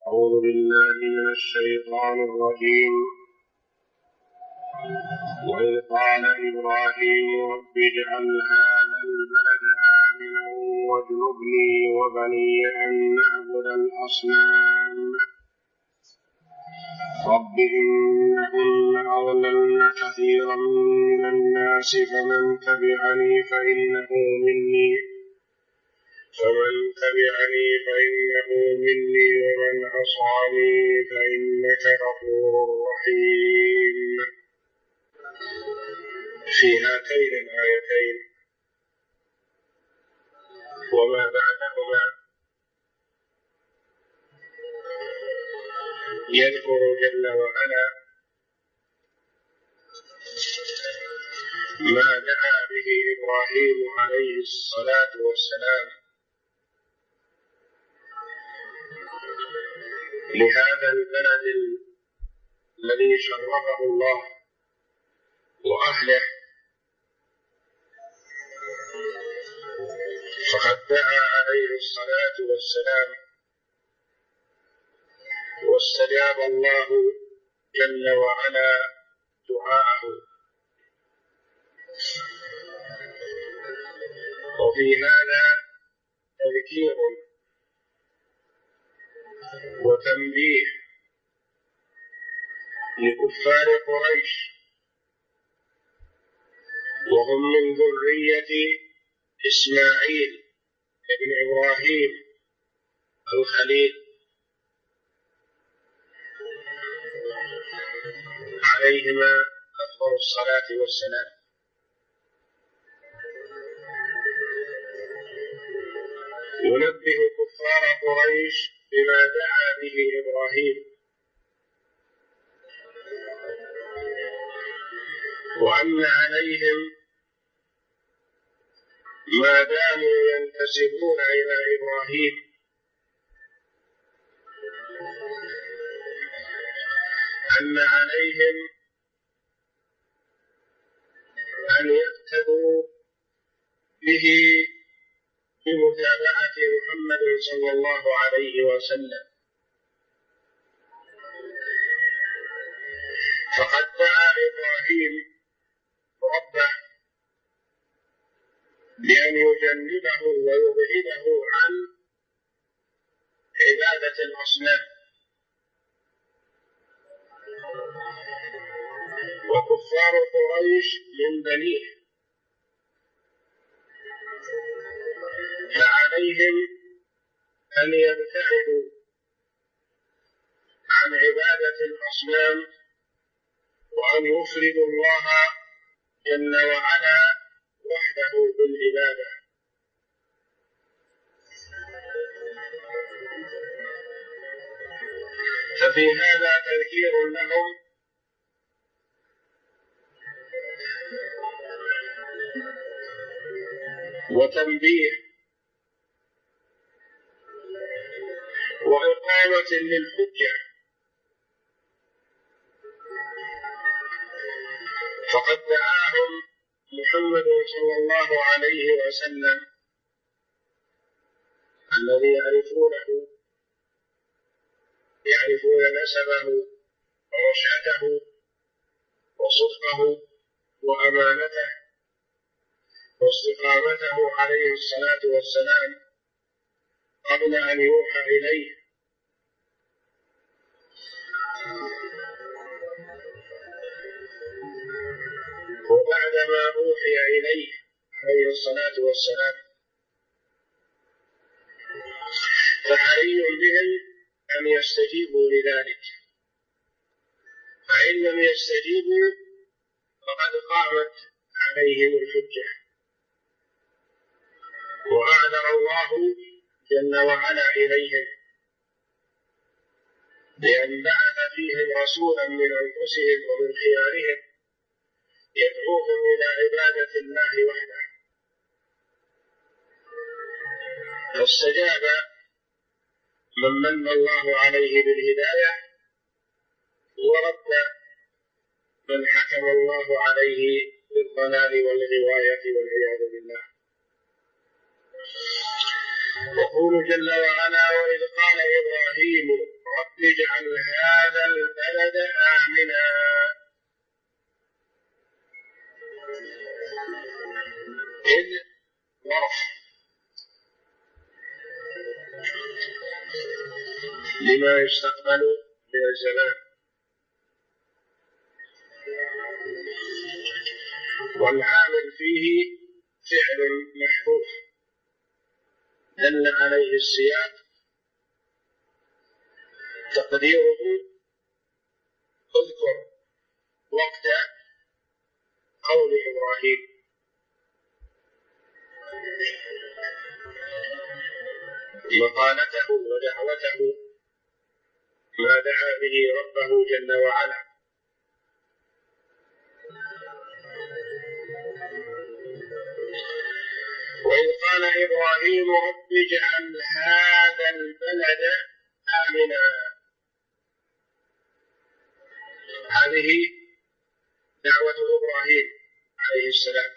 أعوذ بالله من الشيطان الرجيم. وإذ قال إبراهيم رب اجعل هذا البلد آمنا واجنبني وبني أن نعبد الأصنام رب إنهن أضللن كثيرا من الناس فمن تبعني فإنه مني ومن عصاني فإنك غفور رحيم. في هاتين الآيتين وما بعدهما يذكر جل وعلا ما دعا به إبراهيم عليه الصلاة والسلام لهذا البلد الذي شرفه الله وأهله، فقد دعا عليه الصلاة والسلام واستجاب الله جل وعلا دعاءه. وفي هذا تذكير وتنبيه لكفار قريش، وهم من ذرية إسماعيل ابن إبراهيم الخليل عليهما أفضل الصلاة والسلام. ينبه كفار قريش بما دعا به إبراهيم، وأن عليهم ما داموا ينتسبون إلى إبراهيم أن عليهم أن يقتدوا به بمتابعة محمد صلى الله عليه وسلم. فقد دعا إبراهيم ربه بأن يجنبه ويبعده عن عبادة الأصنام، وكفار قريش من بنيه، فعليهم أن يبتعدوا عن عبادة الأصنام وأن يفردوا الله جل وعلا وحده بالعبادة. ففي هذا تذكير لهم وتنبيه وإقامة للحجة. فقد دعاهم محمد صلى الله عليه وسلم الذي يعرفون نسبه ورشعته وصدقه وأمانته واستقامته عليه الصلاة والسلام قبل أن يوحى إليه، وبعدما أوحي إليه عليه الصلاة والسلام. فحري بهم أن يستجيبوا لذلك، فإن لم يستجيبوا فقد قامت عليهم الحجة. وأعذر الله جل وعلا إليهم بأن بعث فيهم رسولا من أنفسهم ومن خيارهم يدعوهم إلى عبادة الله وحده، فاستجاب من من الله عليه بالهداية، ورد من حكم الله عليه بالضلال والغواية والعياذ بالله. يقول جل وعلا: وإذ قال إبراهيم لما يستقبل من الزمان. والعامل فيه فعل محذوف دل عليه السياق تقديره اذكر وقت قول إبراهيم. مقالته ودعوته ما دعا به ربه جل وعلا. وإذ قال إبراهيم رب اجعل هذا البلد آمنا. هذه دعوة إبراهيم عليه السلام.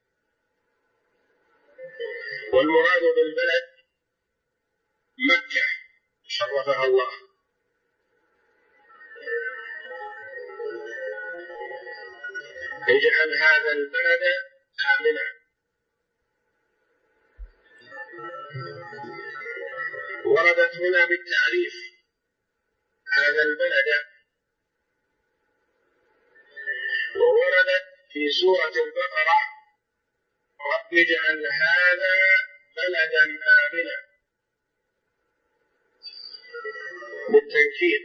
والمراد بالبلد مكة شرفها الله. اجعل هذا البلد آمنا. وردت هنا بالتعريف هذا البلد، ووردت في سورة البقرة رب اجعل هذا بلدا آمنا بالتنكير.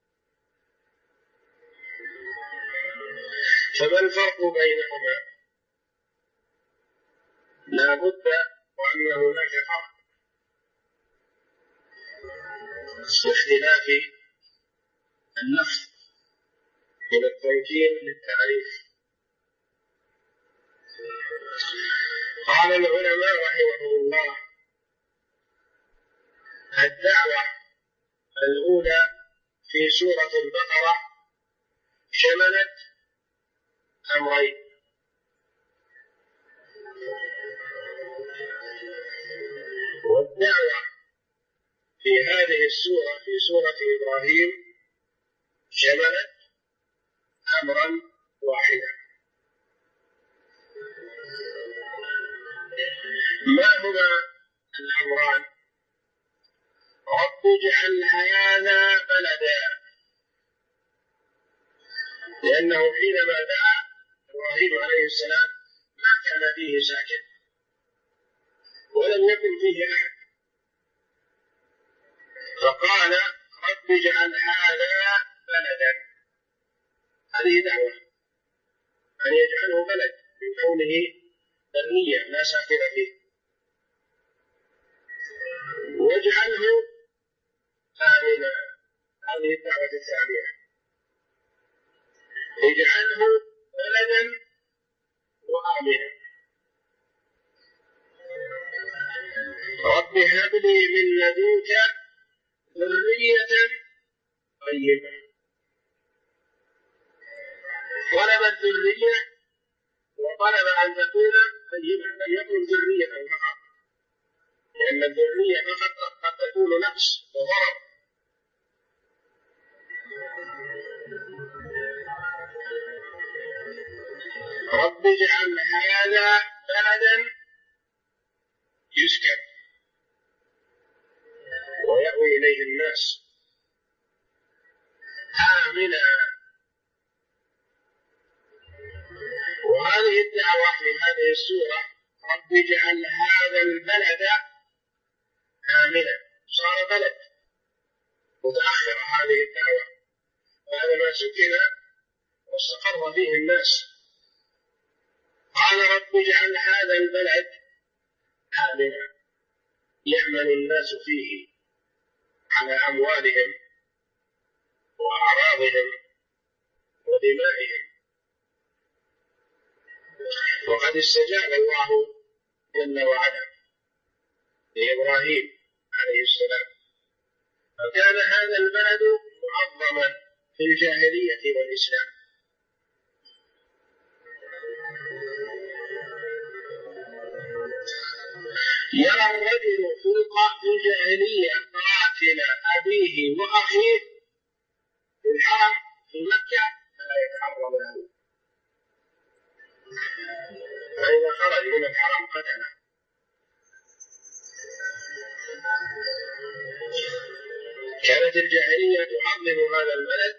فما الفرق بينهما؟ لا بد وأن هناك فرق باختلاف النفس من التنكير للتعريف. قال العلماء رحمهم الله الدعوة الأولى في سورة البقرة شملت أمرين: والدعوة في هذه السورة في سورة إبراهيم شملت أمرا واحدا. ما هما الأمران؟ رب اجعل هذا بلدا، لأنه حينما دعا إبراهيم عليه السلام ما كان فيه ساكن ولم يكن فيه أحد، فقال رب اجعل هذا بلدا. هذه دعوة أن يجعله بلد من كونه برية لا ساكن فيه، واجعله آمنا. هذه الدعوة الثانية، اجعله بلدا وآمنا. رب هب لي من لدنك ذرية طيبة. طلب الذرية وطلب أن تكون طيبة، لم يكن ذرية فقط، لأن الذرية فقط قد تكون نقص وضرر. رب اجعل هذا بلدا يسكن ويأوي إليه الناس آمنا. وهذه الدعوة في هذه السورة رب اجعل هذا البلد آمنا، صار بلد متأخرة هذه الدعوة بعدما سكن واستقر فيه الناس. قال رب اجعل هذا البلد آمنا يأمن الناس فيه على أموالهم وأعراضهم ودمائهم. وقد استجاب الله جل وعلا لإبراهيم عليه السلام، فكان هذا البلد معظما في الجاهلية والإسلام. يرى الرجل في الجاهلية قاتل أبيه وأخيه في الحرم في مكة فلا يتعرض له، فإذا خرج من الحرم قتله. كانت الجاهلية تعظم هذا البلد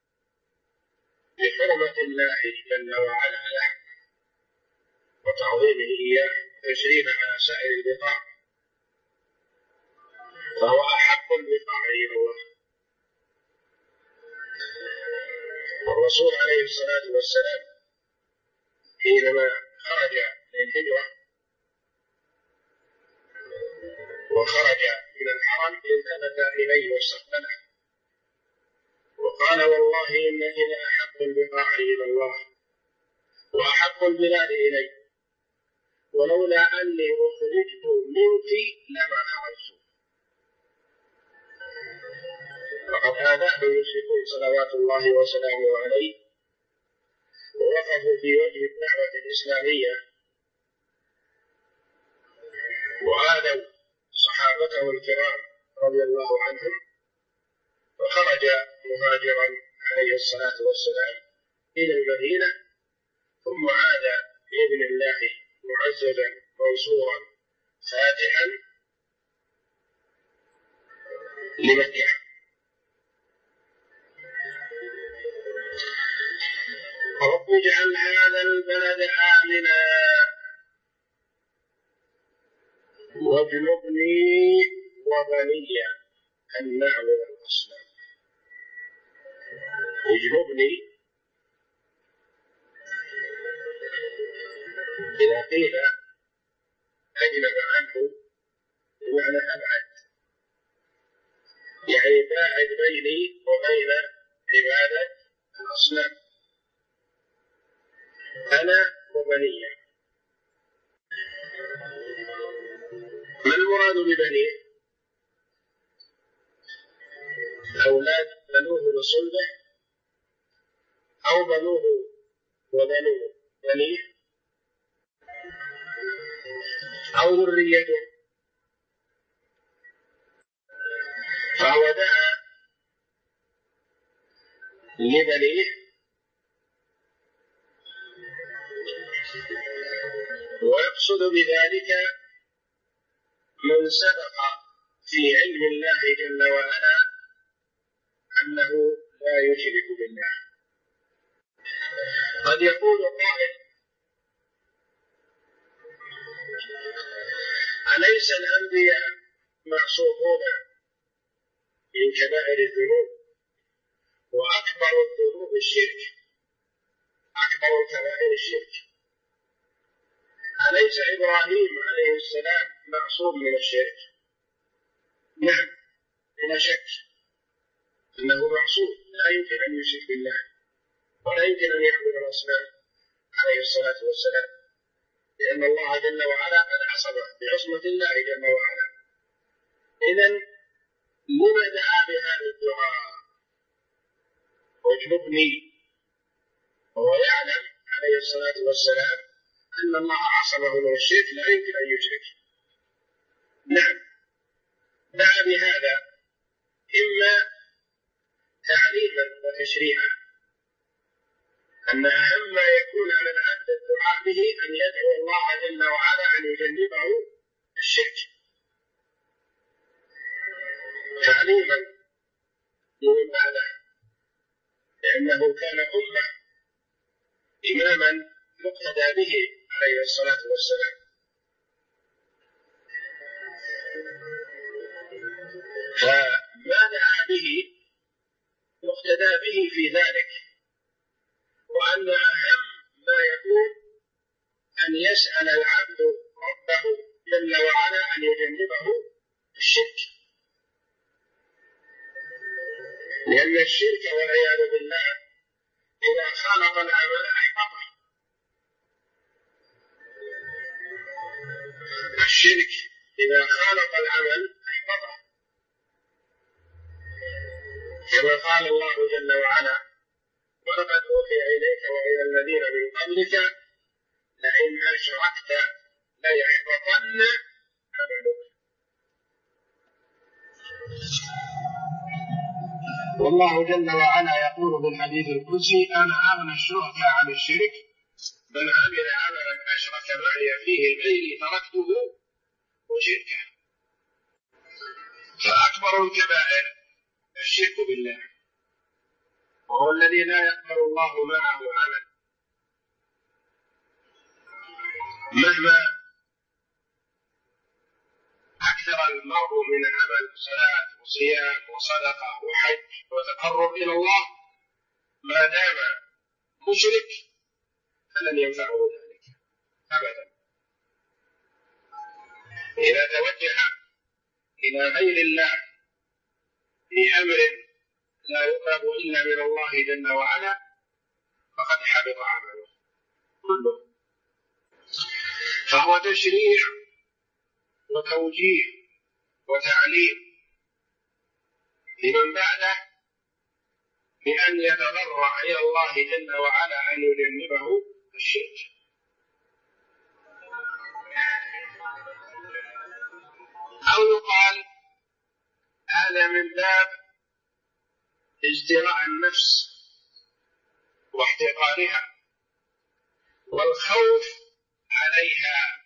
بحرمة الله جل وعلا له وتعظيمه إياه وتشريفه على سائر البقاع، فهو أحق البقاع إلى الله. والرسول عليه الصلاة والسلام حينما خرج للهجرة وخرج من الحرم التفت إليه واستقبله وقال: والله إنك لأحق البقاع إلى الله وأحق البلاد إلي، ولولا أني أخرجت منك لما خرجت. وقد آذاه المشركون صلوات الله وسلامه عليه ووقفوا في وجه الدعوة الإسلامية وآذوا صحابته الكرام رضي الله عنهم، وخرج مهاجرا عليه الصلاة والسلام إلى المدينة، ثم عاد بإذن الله معززا منصورا فاتحا لمكة. رب اجعل هذا البلد آمنا واجنبني وبني أن نعبد الأصنام. اجنبني إذا قيل أجنب عنه بمعنى أبعد، يعني باعد بيني وبين عبادة الأصنام أنا وبني. ما المراد ببنيه؟ أولاد بنوه وصلبه، أو بنوه وبنوه بنيه، أو ذريته. فهو دعا لبنيه ويقصد بذلك من سبق في علم الله جل وعلا أنه لا يشرك بالله. قد يقول قائل: أليس الأنبياء معصومون من كبائر الذنوب، وأكبر الذنوب الشرك، أكبر الكبائر الشرك؟ أليس إبراهيم عليه السلام معصوم من الشرك؟ نعم بلا شك أنه معصوم، لا يمكن أن يشرك بالله ولا يمكن أن يعبد الأصنام عليه الصلاة والسلام، لأن الله جل وعلا قد عصمه بعصمة الله جل وعلا. إذن لما دعا بهذا الدعاء واجنبني؟ وهو يعلم عليه الصلاة والسلام أن الله عصمه من الشرك، لا يمكن أن يشرك. نعم دعا بهذا إما تعليما وتشريعا، أن أهم ما يكون على العبد الدعاء به أن يدعو الله جل وعلا أن يجنبه الشرك، تعليما لمن بعده، لأنه كان أمة إماما يقتدى به عليه الصلاة والسلام. فما دعا به يقتدى به في ذلك، وأن أهم ما يكون أن يسأل العبد ربه جل وعلا أن يجنبه الشرك، لأن الشرك والعياذ بالله إذا خالط العمل أحبطه. الشرك إذا خالط العمل أحبطه، كما قال الله جل وعلا: ولقد أوحي إليك وإلى الذين من قبلك لئن أشركت ليحبطن عملك. والله جل وعلا يقول بالحديث القدسي: أنا أغنى الشركاء عن الشرك، من عمل عملا أشرك معي فيه غيري تركته وشركه. فأكبر الكبائر الشرك بالله، وهو الذي لا يقبل الله معه عمل. مهما أكثر المرء من عمل صلاة وصيام وصدقة وحج وتقرب إلى الله، ما دام مشرك فلن ينفعه ذلك أبدا. إذا توجه إلى غير الله في أمر لا يقرب إلا من الله جل وعلا فقد حبط عمله كله. فهو تشريع وتوجيه وتعليم لمن بعده بأن يتضرع إلى الله جل وعلا أن يجنبه الشرك. أو يقال هذا من باب ازدراء النفس واحتقارها والخوف عليها،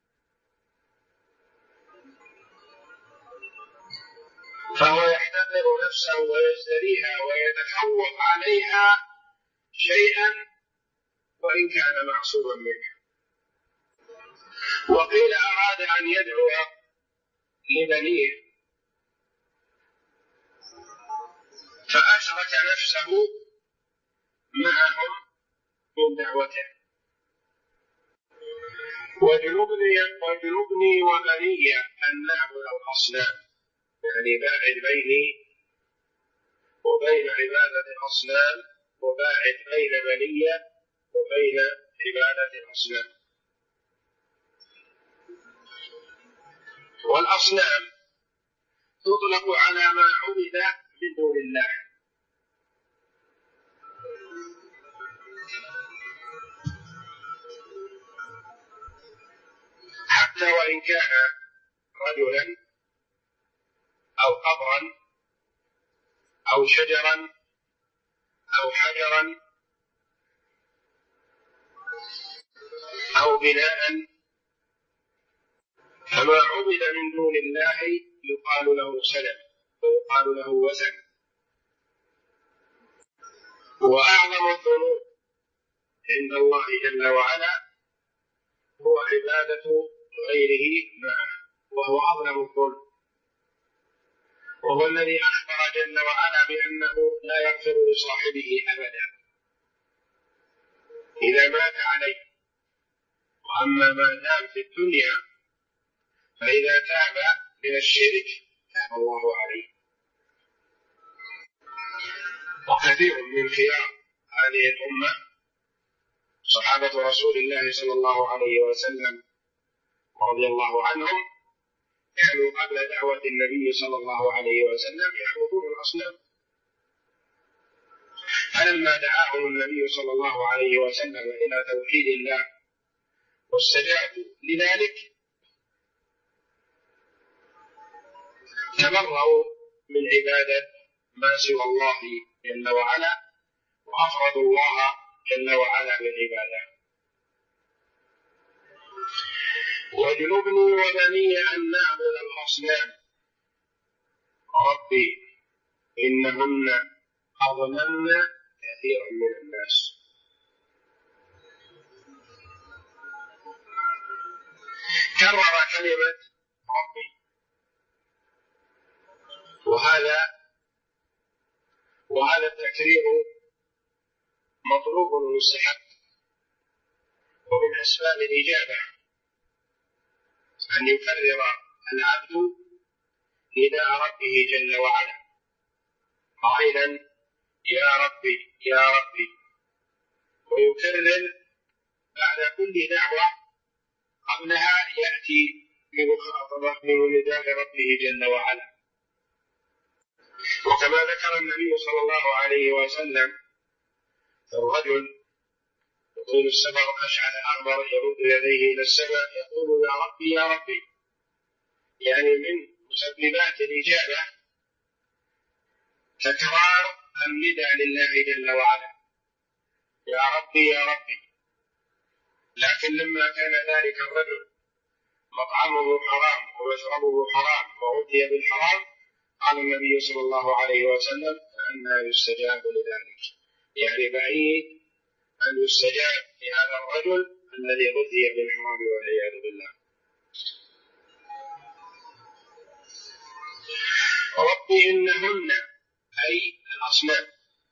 فهو يحتقر نفسه ويزدريها ويتخوف عليها شيئا وإن كان معصوما منه. وقيل أراد أن يدعو لبنيه فأشرك نفسه معهم من دعوته. واجنبني وبني أن نعبد الأصنام، يعني باعد بيني وبين عبادة الأصنام، وباعد بين بني وبين عبادة الأصنام. والأصنام تطلق على ما عبد من دون الله، حتى وإن كان رجلا أو قبرا أو شجرا أو حجرا أو بناء، فما عبد من دون الله يقال له سلم ويقال له وثن. وأعظم الذنوب عند الله جل وعلا هو عبادة غيره معه، وهو أظلم الظلم، وهو الذي أخبر جل وعلا بأنه لا يغفر لصاحبه أبدا إذا مات عليه. وأما ما دام في الدنيا فإذا تاب من الشرك تاب الله عليه. وكثير من خيار هذه الأمة صحابة رسول الله صلى الله عليه وسلم رضي الله عنهم كانوا قبل دعوة النبي صلى الله عليه وسلم يعبدون الأصنام، فلما دعاهم النبي صلى الله عليه وسلم إلى توحيد الله واستجابوا لذلك تبرؤوا من عبادة ما سوى الله جل وعلا وأفردوا الله جل وعلا بالعبادة. واجنبني وبني أن نعبد الأصنام ربي إنهن أضللن كثيرا من الناس. كرر كلمة ربي، وهذا التكرير مطلوب ومستحب، ومن أسباب الإجابة أن يكرر العبد نداء ربه جل وعلا قائلا يا ربي يا ربي، ويكرر بعد كل دعوة قبلها يأتي بمخاطبة من نداء ربه جل وعلا. وكما ذكر النبي صلى الله عليه وسلم الرجل يطول السماء أشعث أغبر يرد يديه إلى السماء يقول يا ربي يا ربي، يعني من مسببات الإجابة تكرار النداء لله جل وعلا يا ربي يا ربي. لكن لما كان ذلك الرجل مطعمه حرام ومشربه حرام وغذي بالحرام قال النبي صلى الله عليه وسلم: فأنى يستجاب لذلك، يعني بعيد أن يستجاب لهذا الرجل الذي غذي بالحرام والعياذ بالله. رب إنهن أي الأصنام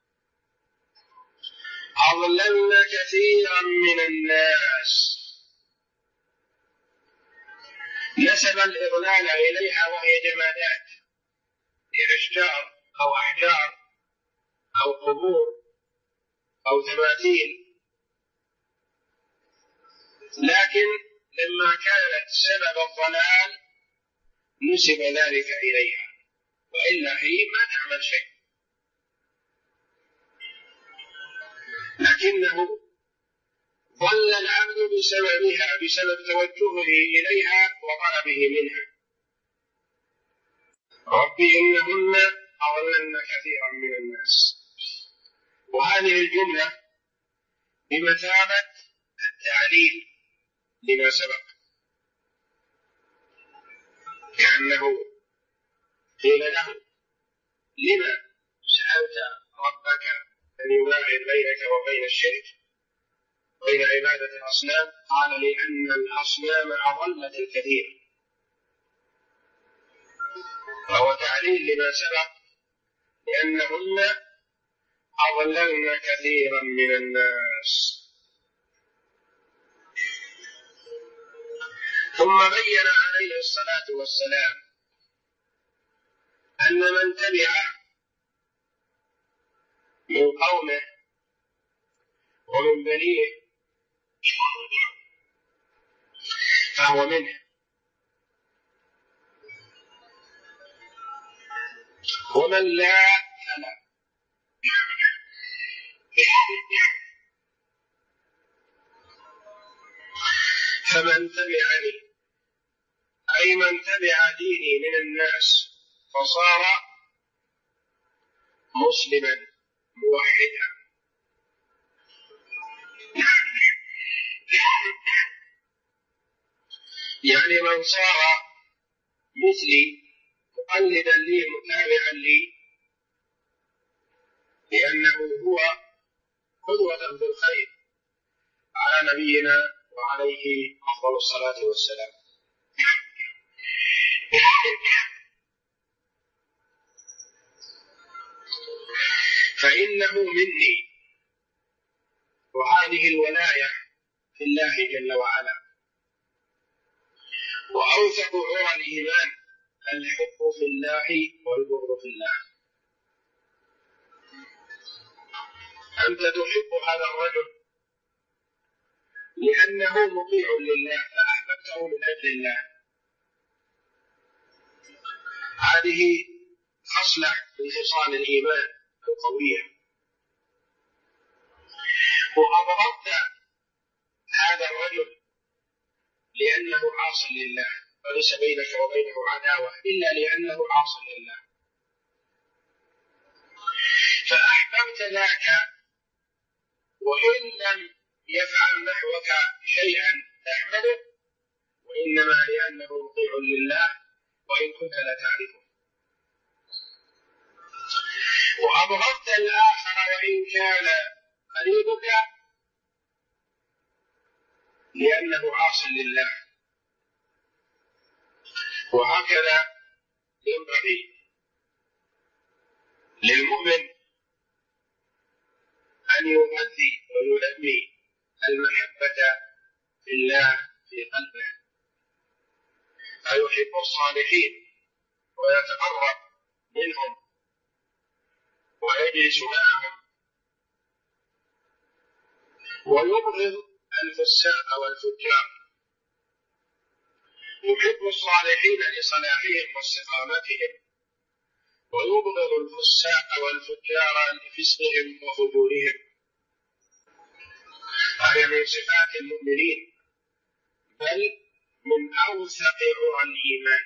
أضللن كثيرا من الناس، نسب الإضلال إليها وهي جمادات كأشجار أو أحجار أو قبور أو تماثيل، لكن لما كانت سبب الضلال نسب ذلك إليها، وإلا هي ما تعمل شيء، لكنه ضل العبد بسببها، بسبب توجهه إليها وطلبه منها. رب إنهن أضللن كثيرا من الناس، وهذه الجملة بمثابة التعليل لما سبق، كأنه قيل له: لما سألت ربك أن يباعد بينك وبين الشرك، بين عبادة الأصنام؟ قال: لأن الأصنام أضلت الكثير. فهو تعليل لما سبق، لأنهن أضللن كثيرا من الناس. ثم بين عليه الصلاة والسلام أن من تبعه من قومه ومن بنيه فهو منه، ومن لا فلا. فمن تبعني أي من تبع ديني من الناس فصار مسلما موحدا، يعني من صار مثلي مقلدا لي متابعا لي، لأنه هو قدوة في الخير على نبينا وعليه أفضل الصلاة والسلام. فإنه مني، وهذه الولاية في الله جل وعلا. وأوثق عرى الإيمان الحب في الله والبغض في الله. أنت تحب هذا الرجل لأنه مطيع لله فأحببته من أجل الله، هذه خصلة من خصال الإيمان القوية. وأبغضت هذا الرجل لأنه عاص لله، وليس بينك وبينه عداوة إلا لأنه عاص لله، فأحببت ذاك وإن لم يفعل نحوك شيئا تحمده، وإنما لأنه مطيع لله وإن كنت لا تعرفه. وأبغضت الآخر وإن كان قريبك لأنه عاص لله. وهكذا ينبغي للمؤمن أن يغذي وينمي المحبة في الله في قلبه، فيحب الصالحين ويتقرب منهم ويجلس معهم، ويبغض الفساق والفجار. يحب الصالحين لصلاحهم واستقامتهم، ويبغض الفساق والفجار لفسقهم وفجورهم. هذه من صفات المؤمنين، بل من أوثق عرى الإيمان.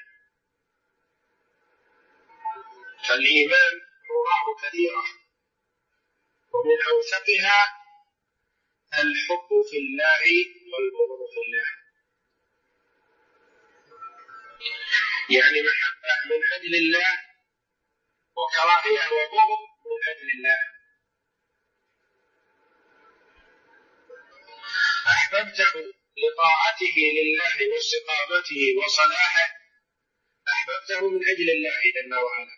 فالإيمان عراه كثيرة، ومن أوثقها الحب في الله والبغض في الله، يعني محبة من أجل الله وكراهية وبغض من أجل الله. أحببته لطاعته لله واستقامته وصلاحه، أحببته من أجل الله جل وعلا،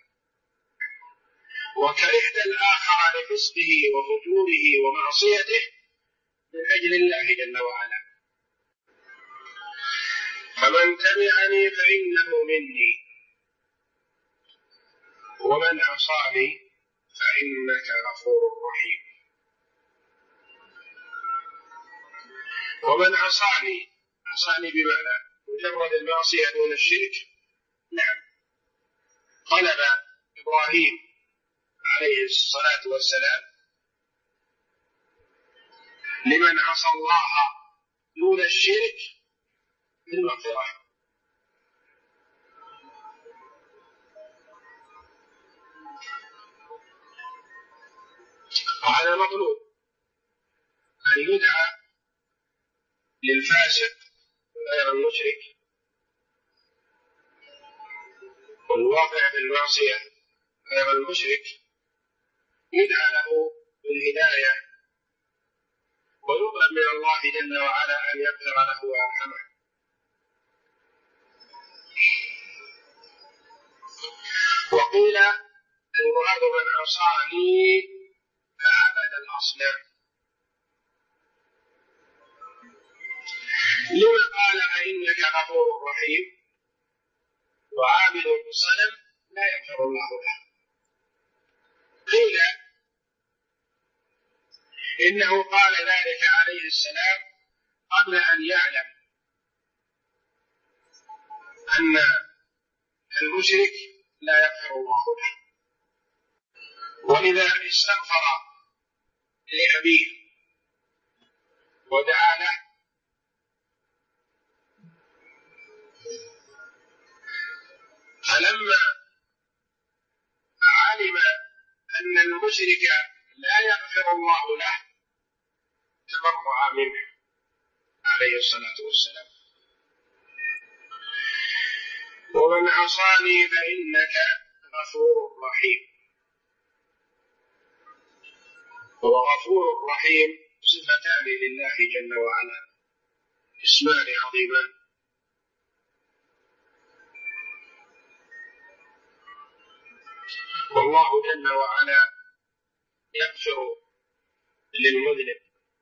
وكرهت الآخر لفسقه وفجوره ومعصيته من أجل الله جل وعلا. فمن تبعني فإنه مني، ومن عصاني فإنك غفور رحيم. ومن عصاني بمعنى مجرد المعصية دون الشرك. نعم، طلب إبراهيم عليه الصلاة والسلام لمن عصى الله دون الشرك بالمغفرة، وهذا مطلوب، أن يدعى للفاسق غير المشرك والواقع في المعصية غير المشرك، يدعى له بالهداية ويطلب من الله جل وعلا أن يغفر له ويرحمه. وقيل المراد من عصاني فعبد الأصنام. لما قال فإنك غفور رحيم وعابد الصنم لا يغفر الله له؟ قيل إنه قال ذلك عليه السلام قبل أن يعلم أن المشرك لا يغفر الله له، ولذا استغفر لأبيه ودعا له، فلما علم أن المشرك لا يغفر الله له تبرأ منه عليه الصلاة والسلام. ومن عصاني فإنك غفور رحيم. وغفور رحيم صفتان لله جل وعلا، اسمان عظيمان. والله جل وعلا يغفر للمذنب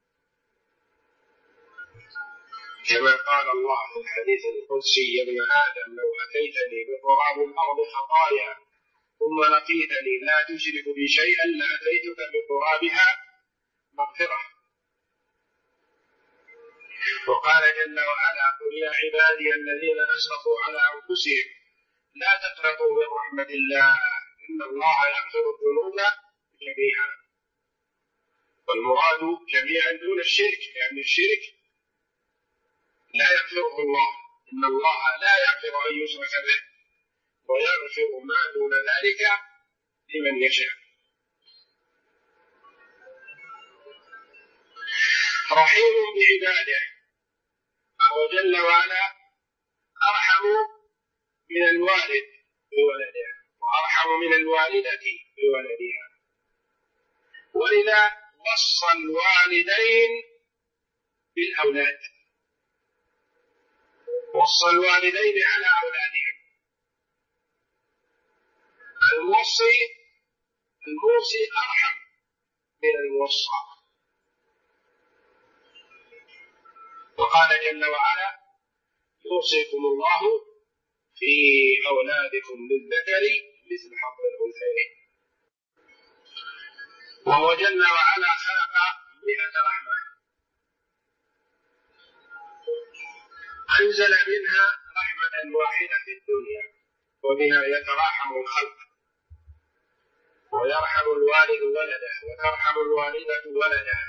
كما قال الله في الحديث القدسي: يا ابن آدم لو أتيتني بقراب الأرض خطايا ثم لقيتني لا تشرك بي شيئا لأتيتك بقرابها مغفرة. وقال جل وعلا: قل يا عبادي الذين أسرفوا على أنفسهم لا تقنطوا من رحمة الله إن الله يغفر الذنوب جميعا. والمراد جميعا دون الشرك، لأن الشرك لا يغفره الله، إن الله لا يغفر أن يشرك به ويغفر ما دون ذلك لمن يشاء. رحيم بعباده، فهو جل وعلا أرحم من الوالد بولده وأرحم من الوالدة بولدها، ولذا وصى الوالدين بالأولاد، وصى الوالدين على أولادهم. الموصي أرحم من الموصى. وقال جل وعلا: يوصيكم الله في أولادكم للذكر مثل حظ الأنثيين. وهو جل وعلا خلق 100 رحمة، أنزل منها رحمة واحدة في الدنيا وبها يتراحم الخلق، ويرحم الوالد ولده وترحم الوالدة ولدها،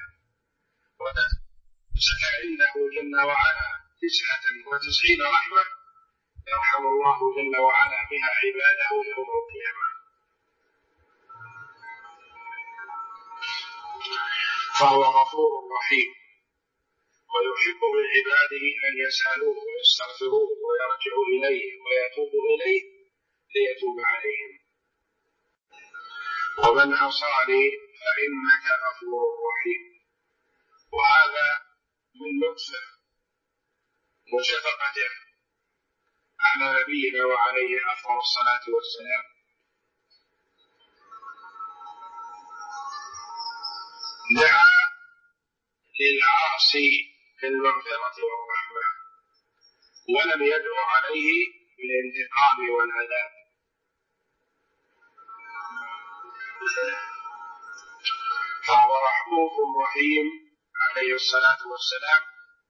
وتمسك عنده جل وعلا 99 رحمة يرحم الله جل وعلا بها عباده يوم القيامة. فهو غفور رحيم، ويحب من عباده أن يسألوه ويستغفروه ويرجعوا إليه ويتوبوا إليه ليتوب عليهم. ومن عصاني فإنك غفور رحيم. وهذا من لطفه وشفقته على نبينا وعليه أفضل الصلاة والسلام. دعا للعاصي بالمغفرة والرحمة ولم يدعو عليه بالانتقام والعذاب. فهو رحوم رحيم عليه الصلاة والسلام.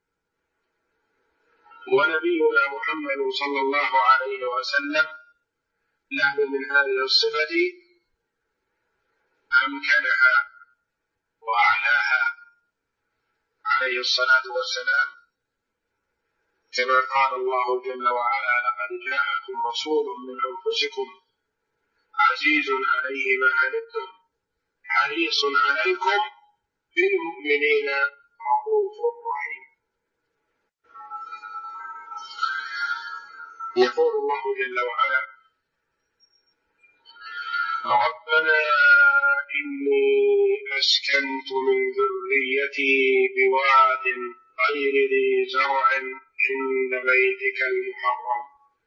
ونبينا محمد صلى الله عليه وسلم له من هذه الصفة أمكنها وأعلاها عليه الصلاة والسلام، كما قال الله جل وعلا: لقد جاءكم رسول من أنفسكم عزيز عليه ما عنتم حريص عليكم بالمؤمنين رؤوف رحيم. يقول الله جل وعلا: ربنا إني أسكنت من ذريتي بواد غير ذي زرع عند بيتك المحرم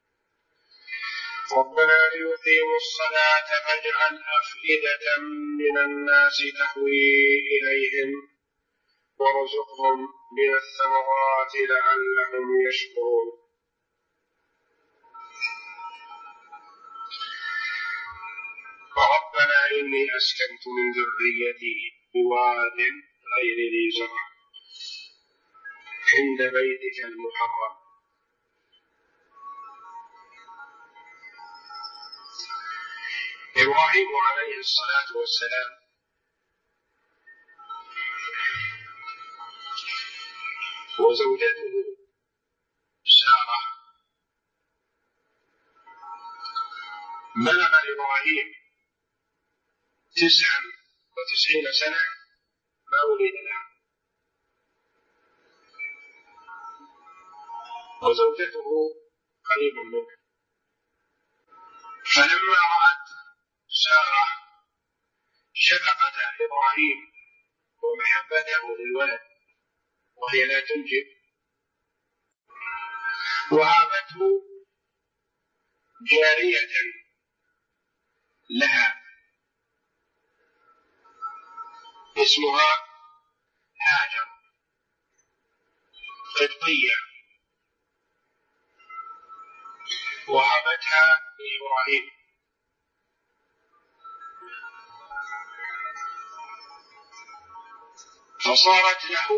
ربنا ليقيموا الصلاة فاجعل أفئدة من الناس تهوي إليهم وارزقهم من الثمرات لعلهم يشكرون. ربنا إني أسكنت من ذريتي بواد غير ذي زرع عند بيتك المحرم. إبراهيم عليه الصلاة والسلام وزوجته سارة بلغ إبراهيم 99 سنة ما ولد له، وزوجته قريب منه. فلما رأت سارة شفقة إبراهيم ومحبته للولد وهي لا تنجب، وهبته جارية لها اسمها هاجر قبطية، وهبتها لإبراهيم. فصارت له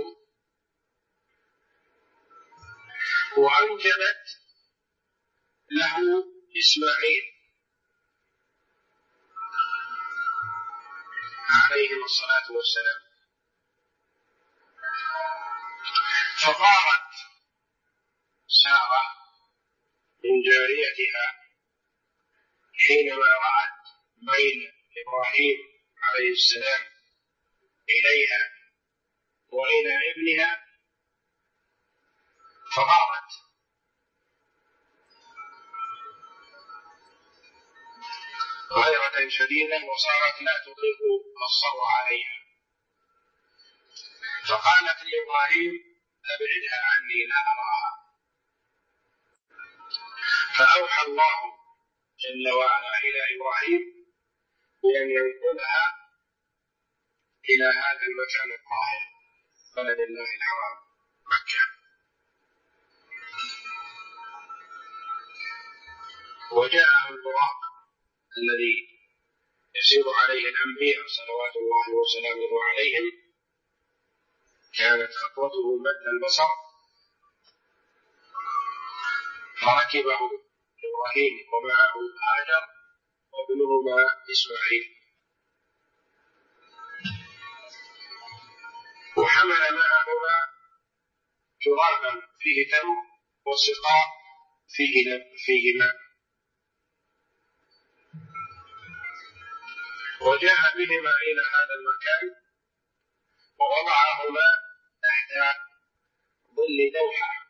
وأنجبت له إسماعيل عليه الصلاة والسلام. فغارت سارة من جاريتها حينما رأت ميل إبراهيم عليه السلام إليها وإلى ابنها، فغارت غيرة شديدة وصارت لا تطيق الصبر عليها. فقالت لإبراهيم: أبعدها عني لا أراها. فأوحى الله جل وعلا إلى إبراهيم بأن ينقلها إلى هذا المكان الطاهر بلد الله الحرام مكة. وجاءه البراق الذي يسير عليه الأنبياء صلوات الله وسلامه عليهم، كانت خطوته مد البصر، فركبه إبراهيم ومعه هاجر وابنهما إسماعيل، وحمل معهما ترابا فيه تمر وسقاء فيه ماء، وجاء بهما إلى هذا المكان ووضعهما تحت ظل دوحة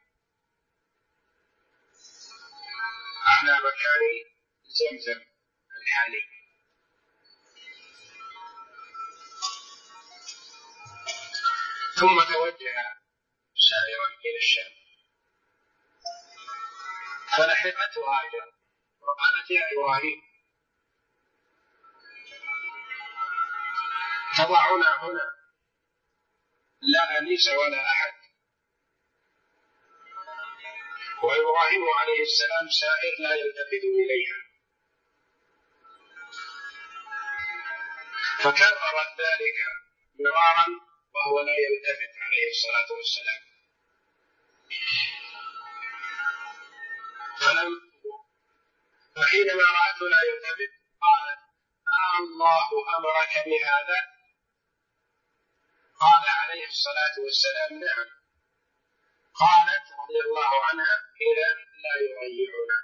على مكان زمزم الحالي. ثم توجه سائرا إلى الشام، فلحقته هاجر وقالت: يا إبراهيم، تضعنا هنا لا أنيس ولا أحد، وإبراهيم عليه السلام سائر لا يلتفت إليها. فكررت ذلك مرارا وهو لا يلتفت عليه الصلاة والسلام. فحينما رأته لا يلتفت قالت: الله أمرك بهذا؟ قال عليه الصلاة والسلام: نعم. قالت رضي الله عنها: إذا لا يضيعنا،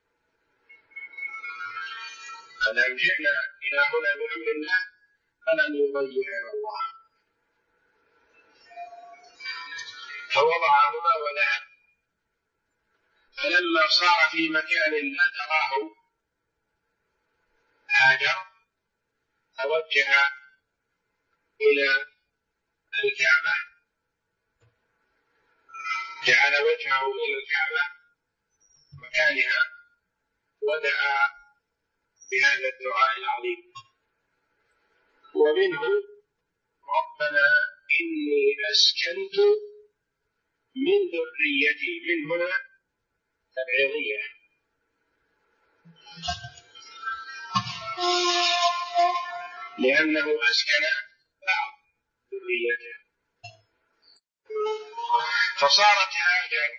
فلم جئنا إلى هنا بأمر الله فلن يضيعنا الله. فوضعهما وذهب. فلما صار في مكان لا تراه هاجر توجه إلى الكعبة، جعل وجهه إلى الكعبة مكانها ودعا بهذا الدعاء العظيم، ومنه: ربنا إني أسكنت من ذريتي، من هنا تبعيضية، لأنه أسكن بعض ذريته. فصارت هاجر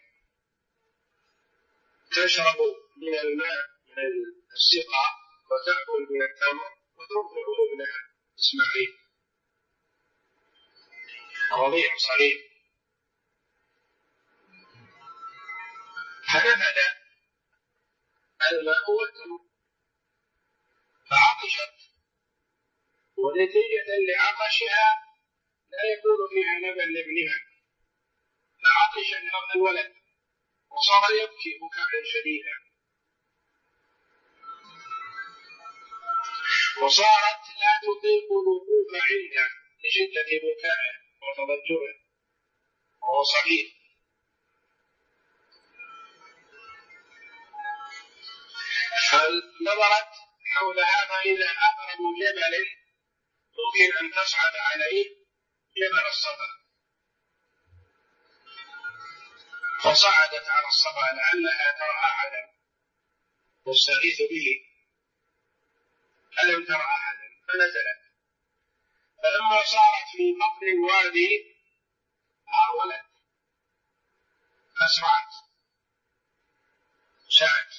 تشرب من الماء من السقا وتأكل من التمر وترضع ابنها إسماعيل رضيع صغير. فنفد الماء والتمر فعطشت، ونتيجة لعطشها لا يكون فيها لبن لابنها، فعطش الولد وصار يبكي بكاء شديدا، وصارت لا تطيق الوقوف عنده لشدة بكائه وتضجره وهو صغير. فنظرت حولها فإذا أقرب جبل ممكن أن تصعد عليه جبل الصفا، فصعدت على الصفا لعلها ترى أحدا تستغيث به، فلم ترى أحدا فنزلت. فلما صارت في بطن الوادي هرولت فأسرعت، سعت،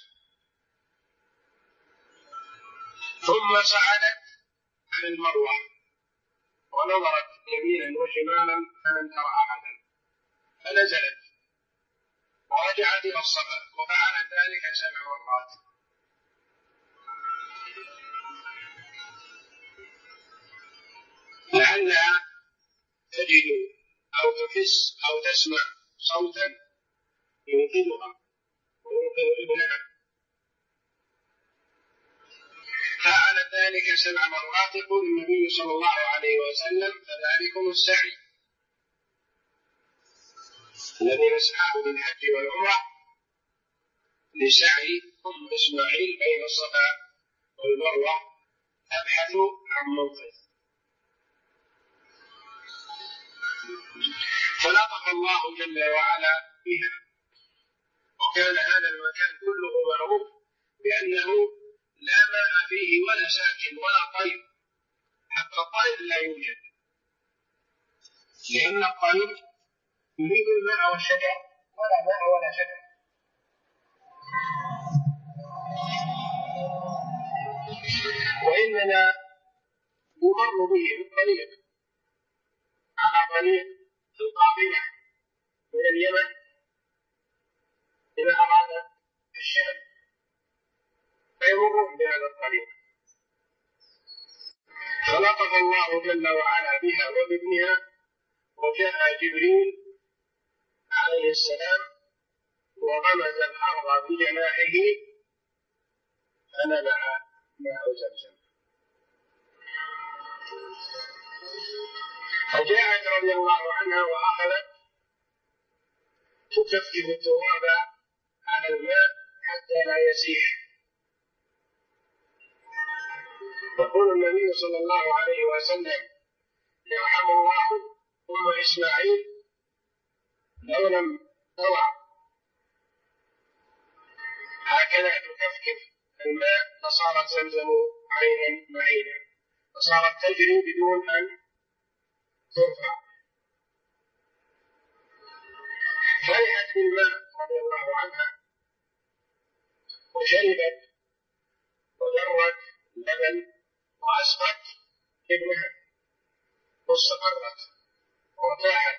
ثم صعدت على المروة ونظرت يمينا وشمالا فلم ترى أحدا، فنزلت ورجعت إلى الصفا وفعلت ذلك 7 مرات. لعلها تجد أو تحس أو تسمع صوتا ينقذها وينقذ ابنها، فعلت ذلك 7 مرات. يقول النبي صلى الله عليه وسلم: فذلكم السعي الذي نسعاه بالحج والعمرة لسعي إسماعيل بين الصفا والمروة تبحث عن منقذ. فلطف الله جل وعلا بها، وكان هذا المكان كله معروف بأنه لا ماء فيه ولا ساكن ولا طير، حتى الطير لا يوجد، لأن الطير يريد الماء والشجر ولا ماء ولا شجر. وإننا يمر به بالطريق على طريق القافلة من اليمن إلى أراد الشام، فيمرون بهذا الطريق. فلطف الله جل وعلا بها وبابنها، وجاء جبريل عليه السلام وغمز الأرض بجناحه فنبع ماء زمزم. فجاءت رضي الله عنها وأخذت تكفكف التراب على الماء حتى لا يسيح. يقول النبي صلى الله عليه وسلم: يرحم الله أم إسماعيل لو لم تضع هكذا تكفكف الماء فصارت زمزم عينا معينا، فصارت تجري بدون أن ترفع. فرحت بالماء رضي الله عنها وشربت وجرت اللبن وأسقت ابنها واستقرت وارتاحت.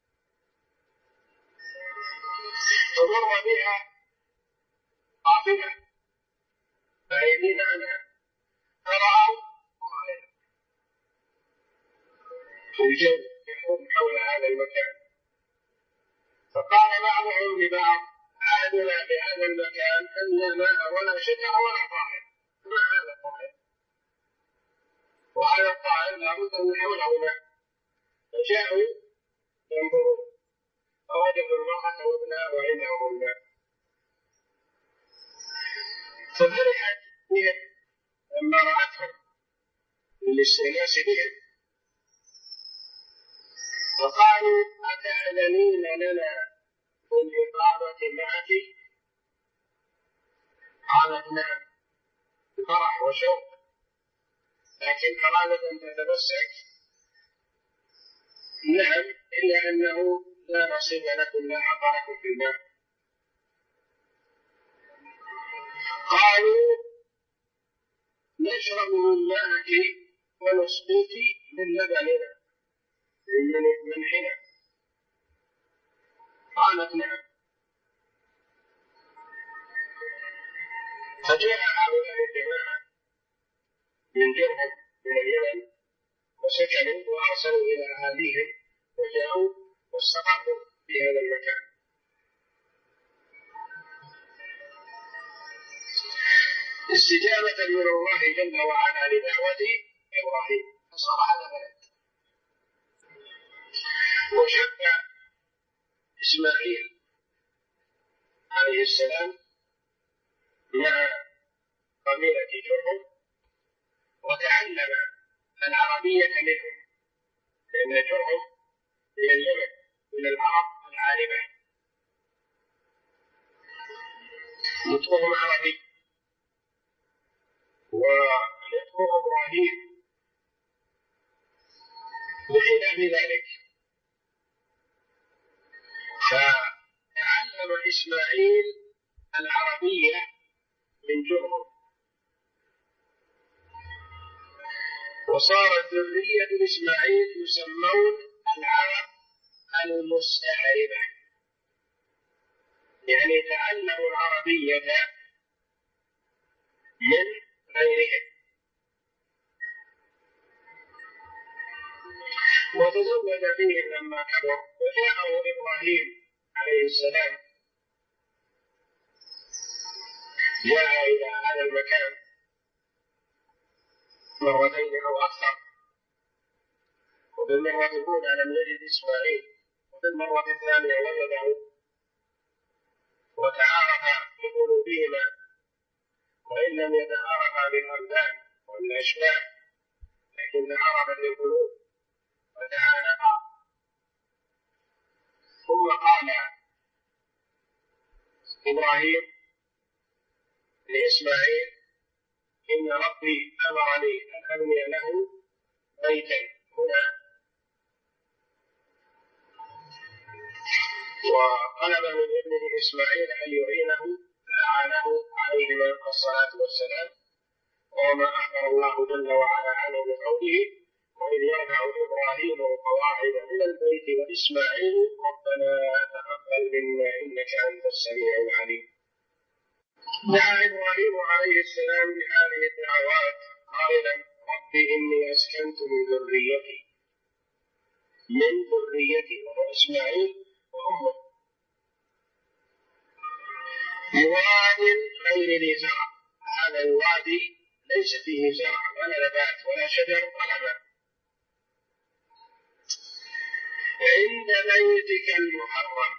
فمر بها قافلة بعيدين عنها فرأوا طائر في الجو يحوم حول هذا المكان، فقال بعضهم لبعض: عهدنا بهذا المكان أن لا ماء ولا شجر ولا طائر، ما هذا الطائر؟ وهذا الطائر لابد أن حوله ماء. فجاءوا ينظرون فوجدوا المرأة وابنها وعندهم الماء، ففرحت بهم لما رأتهم للاستئناس بهم، فقالوا: أتأذنين لنا بالإقامة معك؟ قالت: نعم، بفرح وشوق، لكن أرادت أن تتمسك. نعم، إلا أنه لا نصيب لكم، لا حظ لكم في الماء. قالوا: نشرب من ماءك ونسقيك من لبننا من حين. قالت: نعم. فجاء هؤلاء الجماعة من جرهم من اليمن وسكنوا وأرسلوا إلى أهاليهم وجاءوا واستقروا في هذا المكان. استجابة من الله جل وعلا لدعوة إبراهيم، فصار هذا بلد. وشق إسماعيل عليه السلام مع قبيلة جرهم وتعلم العربية منهم، لأن جرهم من اليمن من العرب العاربة، نطقهم عربي ونطق إبراهيم بخلاف ذلك. فتعلم إسماعيل العربية من جرهم، وصارت ذرية إسماعيل يسمون العرب المستعربة، يعني تعلموا العربية من غيرهم. وتزوج فيهم لما كبر، وجاءه إبراهيم عليه السلام، جاء إلى هذا المكان مرتين أو أكثر، وفي المرة الأولى لم يجد إسماعيل، وفي المرة الثانية وجده وتعارفا بقلوبهما، وإن لم يتعارفا بالأبدان والأشباه لكن تعارفا بالقلوب وتعانقا. ثم قال إبراهيم لإسماعيل: إن ربي أمرني أن أبني له بيتا هنا، وطلب من ابنه إسماعيل أن يعينه فأعانه عليهما الصلاة والسلام، وما أخبر الله جل وعلا عنه بقوله: وإذ يرفع إبراهيم القواعد من البيت وإسماعيل ربنا تقبل منا إنك أنت السميع العليم. دعا إبراهيم عليه السلام بهذه الدعوات قائلا: رب إني أسكنت من ذريتي وهو إسماعيل وأمه بواد غير ذي زرع. هذا الوادي ليس فيه زرع ولا نبات ولا شجر ولا ماء، عند بيتك المحرم،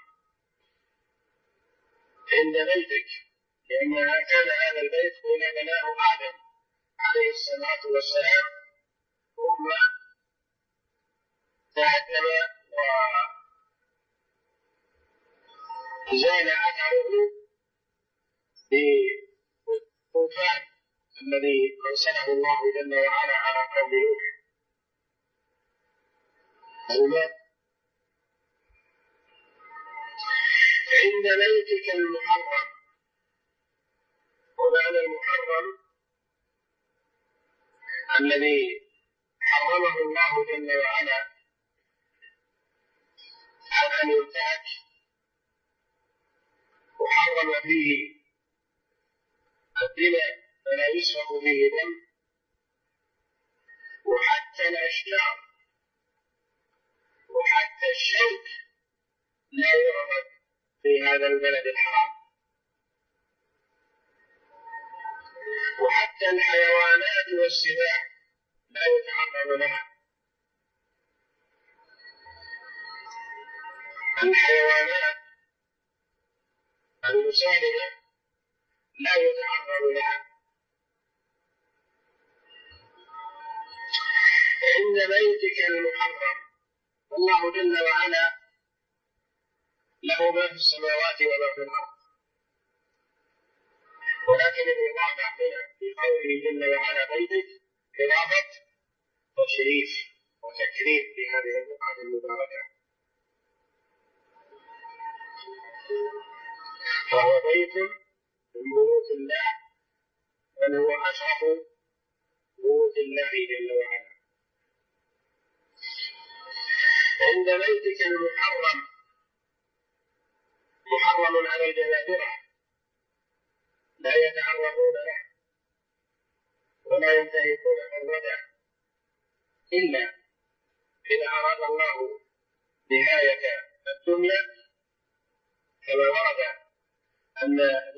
عند بيتك، لأن كان هذا البيت حين بناه آدم عليه الصلاة والسلام ثم تهدم وزال أثره بالطوفان الذي أرسله الله جل وعلا على قوم نوح. عند بيتك المحرم، ومعنى المحرم الذي حرمه الله جل وعلا على أن ينتهك، وحرم فيه الدماء فلا يسفك فيه دم، وحتى الأشجار وحتى الشوك لا يعبد في هذا البلد الحرام، وحتى الحيوانات والسباع لا يتعرض لها. الحيوانات المسالمة لا يتعرض لها. عند بيتك المحرم، والله جل وعلا له ما في السماوات وما في الأرض، ولكن الإضافة هنا في قوله جل وعلا بيتك إضافة تشريف وتكريم في هذه البقعة المباركة، فهو بيت من بيوت الله، بل هو أشرف بيوت الله جل وعلا. عند بيتك المحرم، محرم على الجبابرة، لا يتعرضون له ولا ينتهكون حرمته إلا إذا أراد الله نهاية الدنيا، كما ورد أن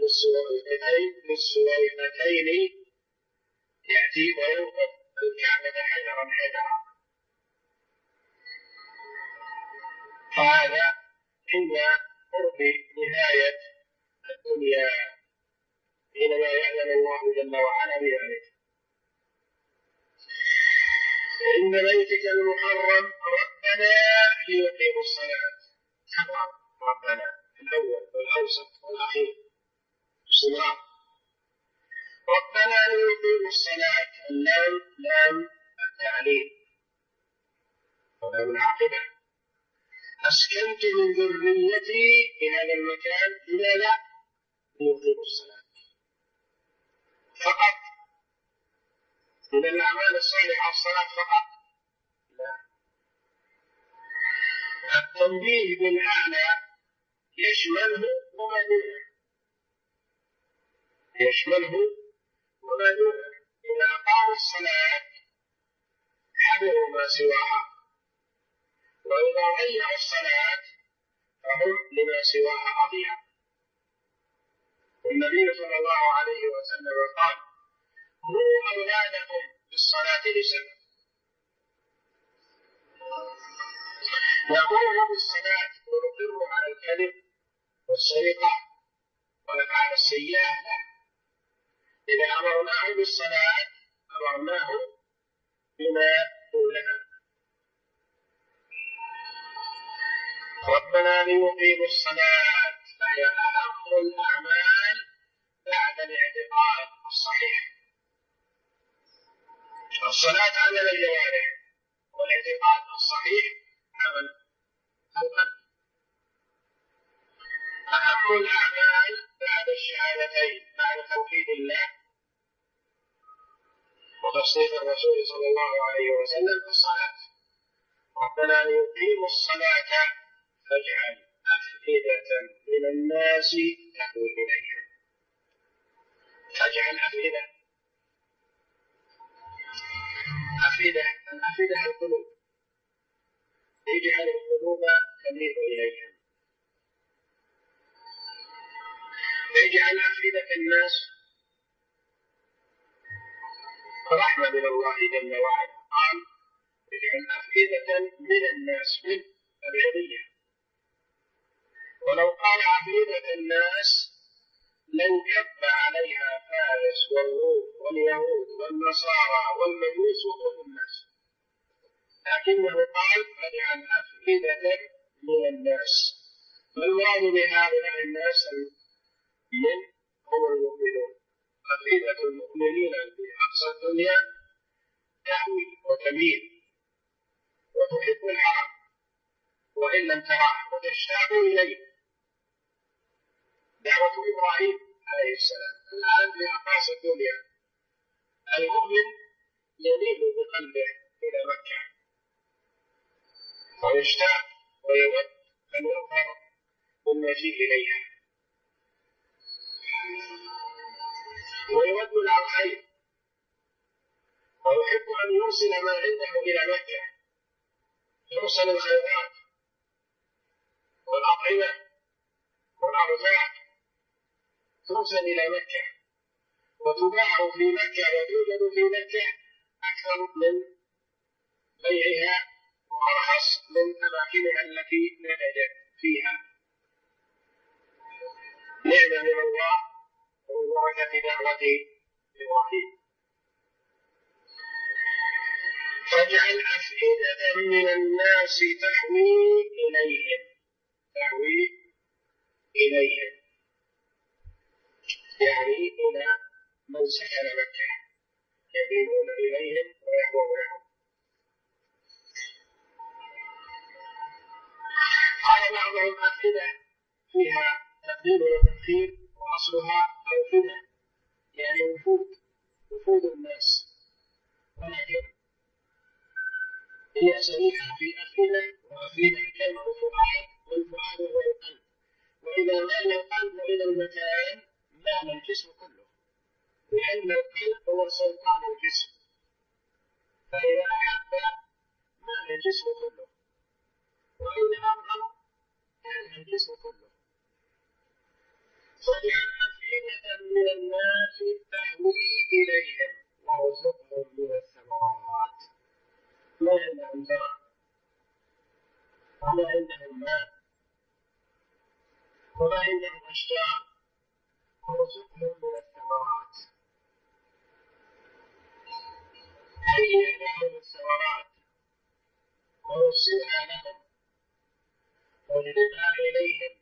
للسويقتين يأتي وينقض الكعبة حجرا حجرا، فهذا عند قرب نهاية الدنيا حينما يعلم الله جل وعلا بذلك. عند بيتك المحرم ربنا ليقيموا الصلاة، كرر ربنا الأول والأوسط والأخير بسماء، ربنا ليقيموا الصلاة، اللام لام التعليل ولام العاقبة، أسكنت من ذريتي في هذا المكان لماذا؟ ليقيموا الصلاة فقط. من الأعمال الصالحة الصلاة فقط؟ لا، التنبيه بالأعلى يشمله وما دونه، يشمله وما دونه. إذا أقاموا الصلاة حملوا ما سواها، وإذا ضيعوا الصلاة فهم لما سواها أضيع. والنبي صلى الله عليه وسلم قال: مروا أولادكم بالصلاة لسبب، نأمره بالصلاة ونقر على الكذب والسرقة والأفعال السيئة، لا، إذا أمرناه بالصلاة أمرناه بما دونها. ربنا ليقيموا الصلاة فهي أهم الأعمال بعد الاعتقاد الصحيح. الصلاة عمل الجوارح، والاعتقاد الصحيح عمل القلب. أهم الأعمال بعد الشهادتين، بعد توحيد الله وتصديق الرسول صلى الله عليه وسلم الصلاة. ربنا ليقيموا الصلاة فاجعل أفئدة من الناس تهوي إليهم. فاجعل أفئدة، الأفئدة القلوب، اجعل القلوب تميل إليهم. اجعل أفئدة الناس رحمة من الله جل وعلا، قال اجعل أفئدة من الناس، من تبعيضية. ولو قال عقيدة الناس لانكب عليها فارس والروم واليهود والنصارى والمجوس وكل الناس، لكنه قال فاجعل أفئدة من الناس. فالمراد بهؤلاء الناس من هم المؤمنون. أفئدة المؤمنين في أقصى الدنيا تهوي وتميل وتحب الحرم وإن لم تراه وتشتاق إليه. دعوة إبراهيم عليه السلام الآن في أقاصي الدنيا، المؤمن يميل بقلبه إلى مكة ويشتاق ويود أن يظهر بالمجيء إليها، ويود لها الخير ويحب أن يرسل ما عنده إلى مكة، يرسل الخيرات والأطعمة والأرزاق ترسل إلى مكة وتباع في مكة وتوجد في مكة أكثر من بيعها وأرخص من أماكنها التي نتجت فيها. نعمة من الله ومن بركة دعوة إبراهيم. فاجعل أفئدة من الناس تهوي إليهم يعني إلى من سكن مكة، يميلون إليهم ويهوونهم. قال بعضهم أفئدة فيها تقديم وتأخير وأصلها أوفدة يعني وفود الناس، ولكن هي صريحة في أفئدة وأفئدة كلمة فؤاد، والفؤاد هو القلب، وإذا مال القلب إلى المكان مال الجسم كله، لأن القلب هو سلطان الجسم، فإذا أحب مال الجسم كله، وإذا أبغض كان الجسم كله. فاجعل أفئدة من الناس تهوي إليهم وارزقهم من الثمرات. ما عندهم زرع وما عندهم ماء وما عندهم أشجار، وارزقهم من الثمرات. هيئ لهم الثمرات ووسعها لهم واجلبها إليهم.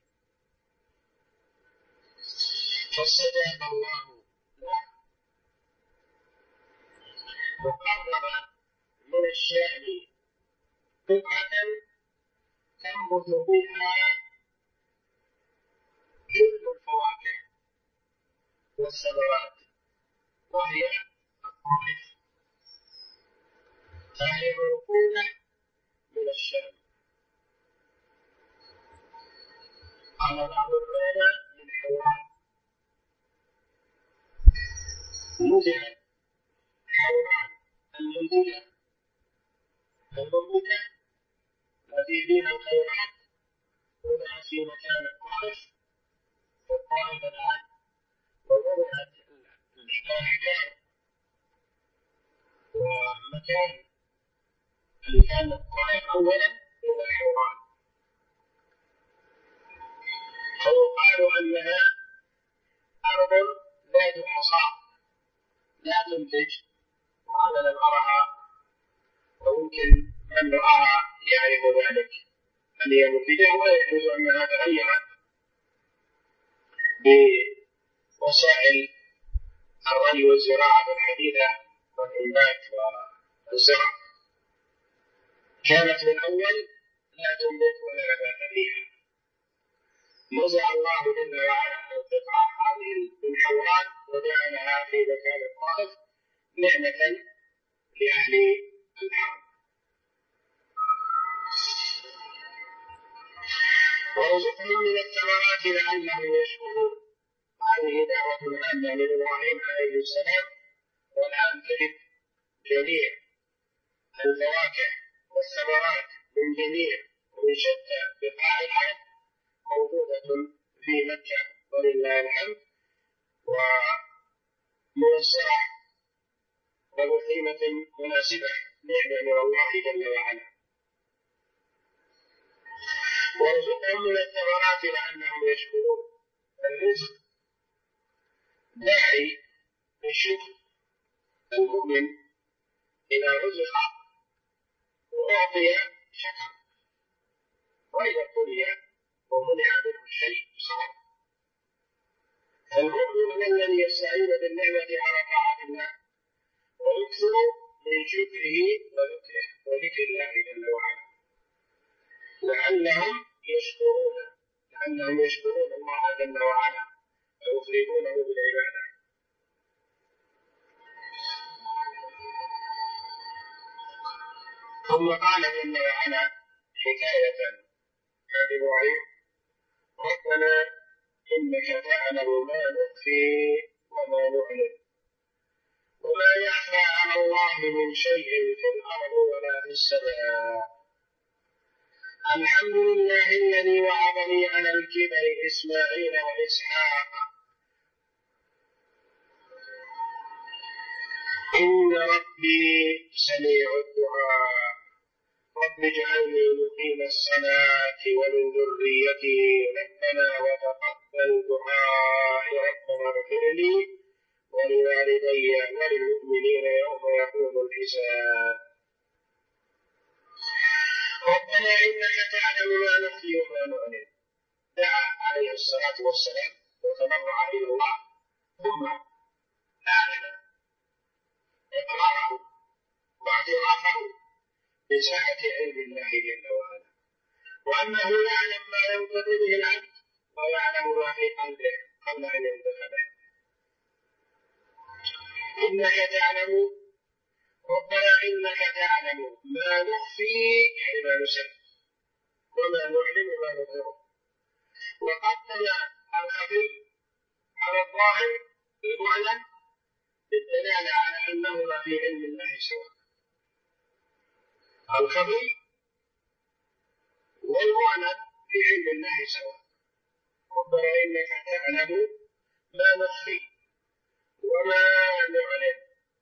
فاستجاب الله له وقرب من الشام قطعة تنبت بها كل الفواكه والثمرات، وهي الطائف، فهي منقولة من الشام. قال بعض العلماء من حوران، نزلت حوران المنزلة المنبتة التي فيها الخيرات، وضعت في مكان الطائف والطائف الآن، ووضعت الأحجار ومكان اللي كان الطائف أولا إلى حوران. فيقال أنها أرض ذات حصاد لا تنتج، وأنا لم أرها ويمكن من رآها يعرف ذلك، أن هي مفيدة ولا يجوز أنها تغيرت بوسائل الري والزراعة الحديثة والإنبات والزرع. كانت من أول لا تنبت ولا نبات فيها. نزع الله جل وعلا القطعة هذه من حوران وجعلها في مكان الطائف نعمة لأهل الحرم. وارزقهم من الثمرات لعلهم يشكرون. هذه دعوة عامة لإبراهيم عليه السلام، والآن تجد جميع الفواكه والثمرات من جميع ومن شتى بقاع الأرض موجودة في مكة ولله الحمد، وميسرة وبقيمة مناسبة، نعمة من الله جل وعلا. الكافر أنهم يشكرون. الرزق داعي للشكر. المؤمن إذا رزق وأعطي شكر، وإذا ابتلي ومنع منه الشيء صبر. فالمؤمن هو الذي يستعين بالنعمة على طاعة الله ويكثر من شكره وذكر الله جل وعلا لعلهم يشكرون الله جل وعلا ويخلصونه بالعبادة. ثم قال جل وعلا حكاية عن إبراهيم: ربنا إنك تعلم ما نخفي وما نعلن وما يخفى على الله من شيء في الأرض ولا في السماء. الحمد لله الذي وهبني على الكبر إسماعيل وإسحاق إن ربي سميع الدعاء. رب اجعلني مقيم الصلاة ومن ذريتي ربنا وتقبل دعائي ربنا اغفر لي ولوالدي وللمؤمنين يوم يقوم الحساب. ربنا إنك تعلم ما نخفي وما نعلن. دعا عليه الصلاة والسلام وتضرع إلى الله ثم أعلن إقراره واعترافه بسعة علم الله جل وعلا، وأنه يعلم ما ينطق به العبد ويعلم ما في قلبه قبل أن ينطق به. إنك تعلم، ربنا إنك تعلم ما نخفي يعني ما نسر وما نعلن وما نظهر. وقدم الخفي على الظاهر المعلن بالدلالة على أنهما في علم الله سواء. الخفي والمعلن في علم الله سواء. ربنا إنك تعلم ما نخفي وما نعلن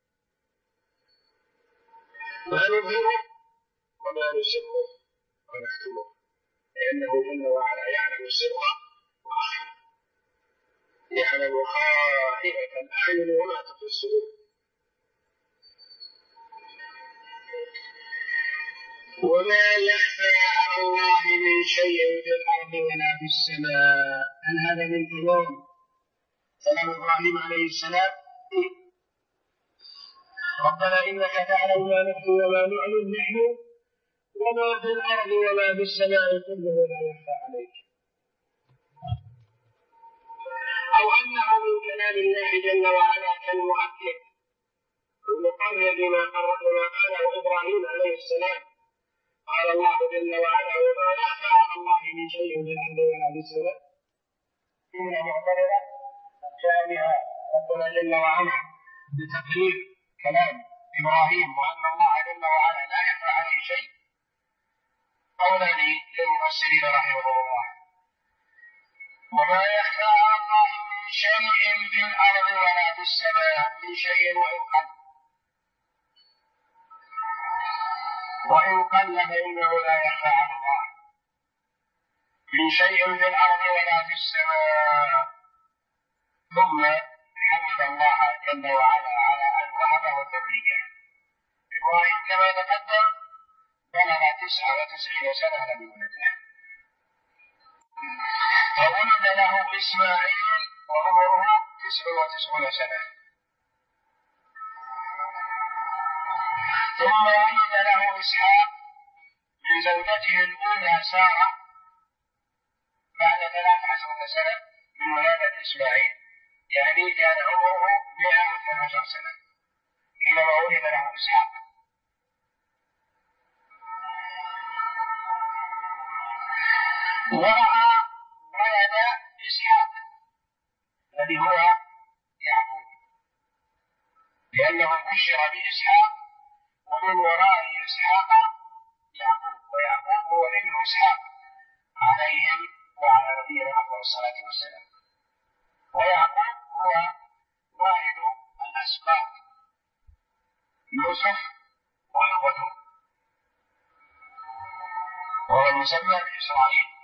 ما نظهره وما نسره ونكتمه، لأنه جل وعلا يعلم السر وأخفى، يعلم خائنة الأعين وما تخفي الصدور. وما يخفى على الله من شيء في الأرض ولا في السماء. هل هذا من كلام إبراهيم عليه السلام؟ ربنا إنك تعلم ما نخفي وما نعلن نحن وما في الأرض وما في السماء كله لا يخفى عليك. أو أنه من كلام الله جل وعلا كالمؤكد المقرر بما قاله إبراهيم عليه السلام. قال الله جل وعلا: وما يخفى على الله من شيء في الأرض ولا في السماء. إن معترضة جاء بها ربنا جل وعلا بتقرير كلام إبراهيم وأن الله جل وعلا لا يخفى عليه شيء. قولان للمفسرين رحمهم الله: وما يخفى على الله من شيء في الأرض ولا في السماء، من شيء وإن قل فإنه لا يخفى على الله، من شيء في الأرض ولا في السماء. ثم حمد الله جل وعلا على أن وهبه الذرية. إبراهيم كما تقدم بلغ 99 سنة لم يولد له، فولد له إسماعيل وعمره 99 سنة، ثم ولد له إسحاق من زوجته الأولى سارة بعد 13 سنة من ولادة إسماعيل، يعني كان عمره 112 سنة حينما ولد له إسحاق. ورأى ولد إسحاق الذي هو يعقوب، لأنه بشر بإسحاق ومن وراء إسحاق يعقوب، ويعقوب هو ابن إسحاق عليهم وعلى نبينا أفضل الصلاة والسلام. ويعقوب هو والد الأسباط يوسف وإخوته، وهو المسمى بإسرائيل.